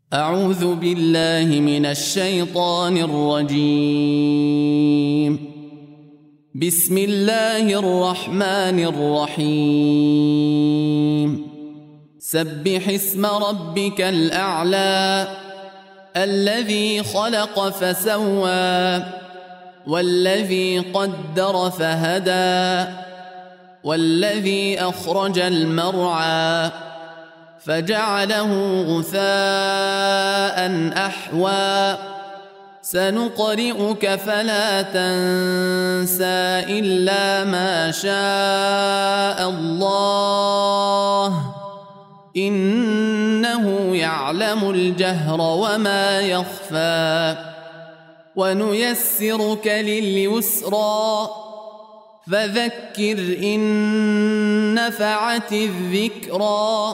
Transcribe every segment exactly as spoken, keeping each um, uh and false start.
أعوذ بالله من الشيطان الرجيم. بسم الله الرحمن الرحيم. سبح اسم ربك الأعلى الذي خلق فسوى والذي قدر فهدى والذي أخرج المرعى فجعله غثاء أحوى سنقرئك فلا تنسى إلا ما شاء الله إنه يعلم الجهر وما يخفى ونيسرك لليسرى فذكر إن نفعت الذكرى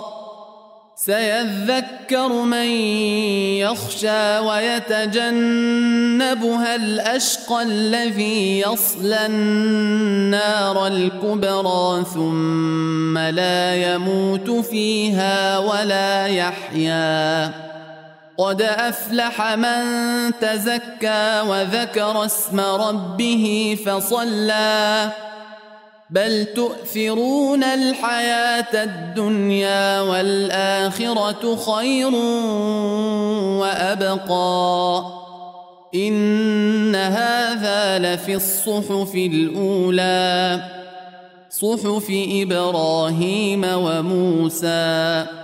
سيذكر من يخشى ويتجنبها الأشقى الذي يصلى النار الكبرى ثم لا يموت فيها ولا يحيا قد أفلح من تزكى وذكر اسم ربه فصلى بل تؤثرون الحياة الدنيا والآخرة خير وأبقى إن هذا لفي الصحف الأولى صحف إبراهيم وموسى.